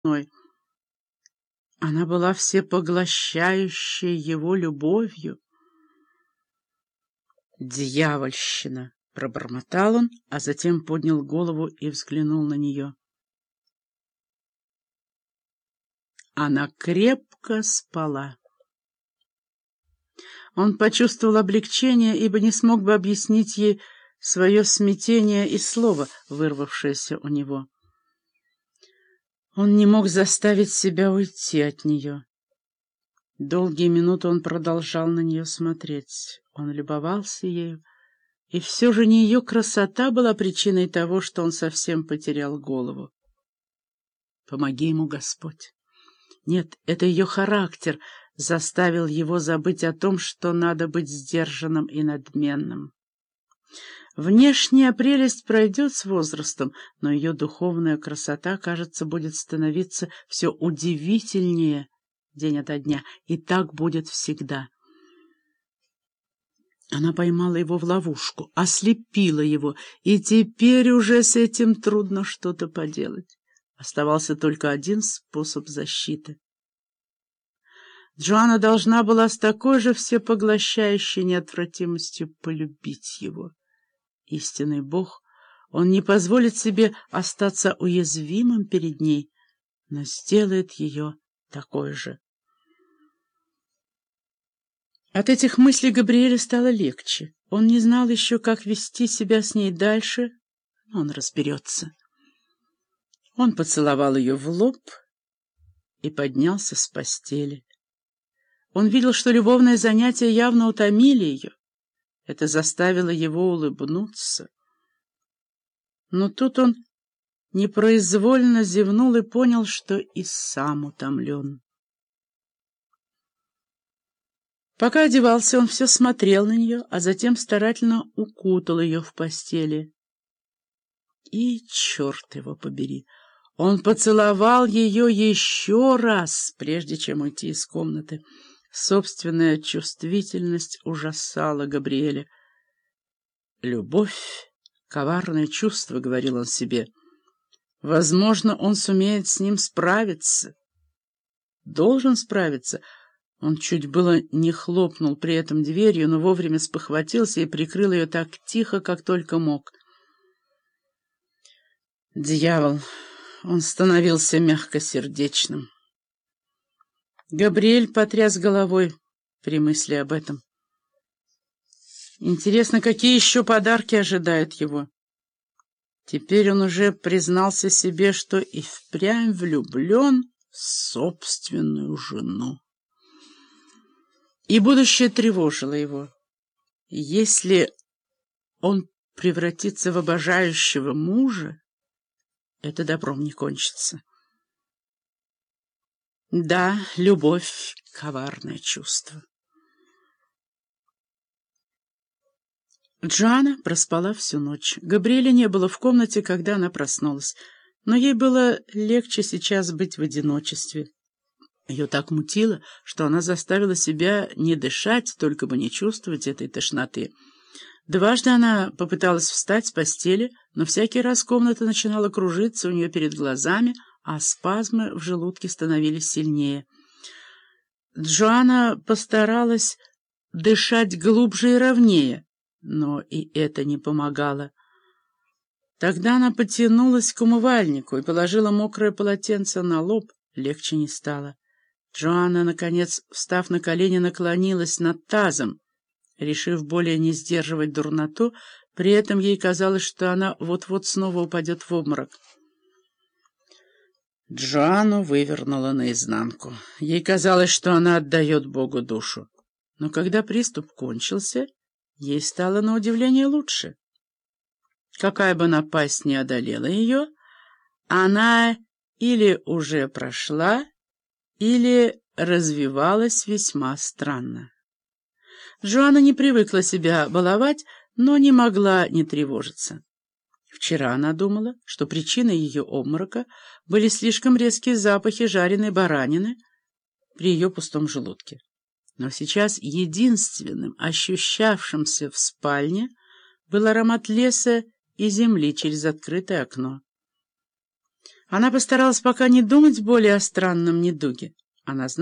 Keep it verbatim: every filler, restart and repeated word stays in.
Она была всепоглощающей его любовью. «Дьявольщина!» — пробормотал он, а затем поднял голову и взглянул на нее. Она крепко спала. Он почувствовал облегчение, ибо не смог бы объяснить ей свое смятение и слово, вырвавшееся у него. Он не мог заставить себя уйти от нее. Долгие минуты он продолжал на нее смотреть. Он любовался ею, и все же не ее красота была причиной того, что он совсем потерял голову. Помоги ему, Господь! Нет, это ее характер заставил его забыть о том, что надо быть сдержанным и надменным. Внешняя прелесть пройдет с возрастом, но ее духовная красота, кажется, будет становиться все удивительнее день ото дня, и так будет всегда. Она поймала его в ловушку, ослепила его, и теперь уже с этим трудно что-то поделать. Оставался только один способ защиты. Джоанна должна была с такой же всепоглощающей неотвратимостью полюбить его. Истинный Бог, он не позволит себе остаться уязвимым перед ней, но сделает ее такой же. От этих мыслей Габриэле стало легче. Он не знал еще, как вести себя с ней дальше, но он разберется. Он поцеловал ее в лоб и поднялся с постели. Он видел, что любовные занятия явно утомили ее. Это заставило его улыбнуться. Но тут он непроизвольно зевнул и понял, что и сам утомлен. Пока одевался, он все смотрел на нее, а затем старательно укутал ее в постели. И, черт его побери, он поцеловал ее еще раз, прежде чем уйти из комнаты. Собственная чувствительность ужасала Габриэля. «Любовь — коварное чувство», — говорил он себе. «Возможно, он сумеет с ним справиться. Должен справиться». Он чуть было не хлопнул при этом дверью, но вовремя спохватился и прикрыл ее так тихо, как только мог. Дьявол! Он становился мягкосердечным. Габриэль потряс головой при мысли об этом. Интересно, какие еще подарки ожидают его? Теперь он уже признался себе, что и впрямь влюблен в собственную жену. И будущее тревожило его. Если он превратится в обожающего мужа, это добром не кончится. Да, любовь — коварное чувство. Джоанна проспала всю ночь. Габриэля не было в комнате, когда она проснулась, но ей было легче сейчас быть в одиночестве. Ее так мутило, что она заставила себя не дышать, только бы не чувствовать этой тошноты. Дважды она попыталась встать с постели, но всякий раз комната начинала кружиться у нее перед глазами, а спазмы в желудке становились сильнее. Джоанна постаралась дышать глубже и ровнее, но и это не помогало. Тогда она потянулась к умывальнику и положила мокрое полотенце на лоб. Легче не стало. Джоанна, наконец, встав на колени, наклонилась над тазом, решив более не сдерживать дурноту, при этом ей казалось, что она вот-вот снова упадет в обморок. Джоанну вывернула наизнанку. Ей казалось, что она отдает Богу душу. Но когда приступ кончился, ей стало на удивление лучше. Какая бы напасть ни одолела ее, она или уже прошла, или развивалась весьма странно. Джоанна не привыкла себя баловать, но не могла не тревожиться. Вчера она думала, что причиной ее обморока были слишком резкие запахи жареной баранины при ее пустом желудке. Но сейчас единственным ощущавшимся в спальне был аромат леса и земли через открытое окно. Она постаралась пока не думать более о странном недуге. Она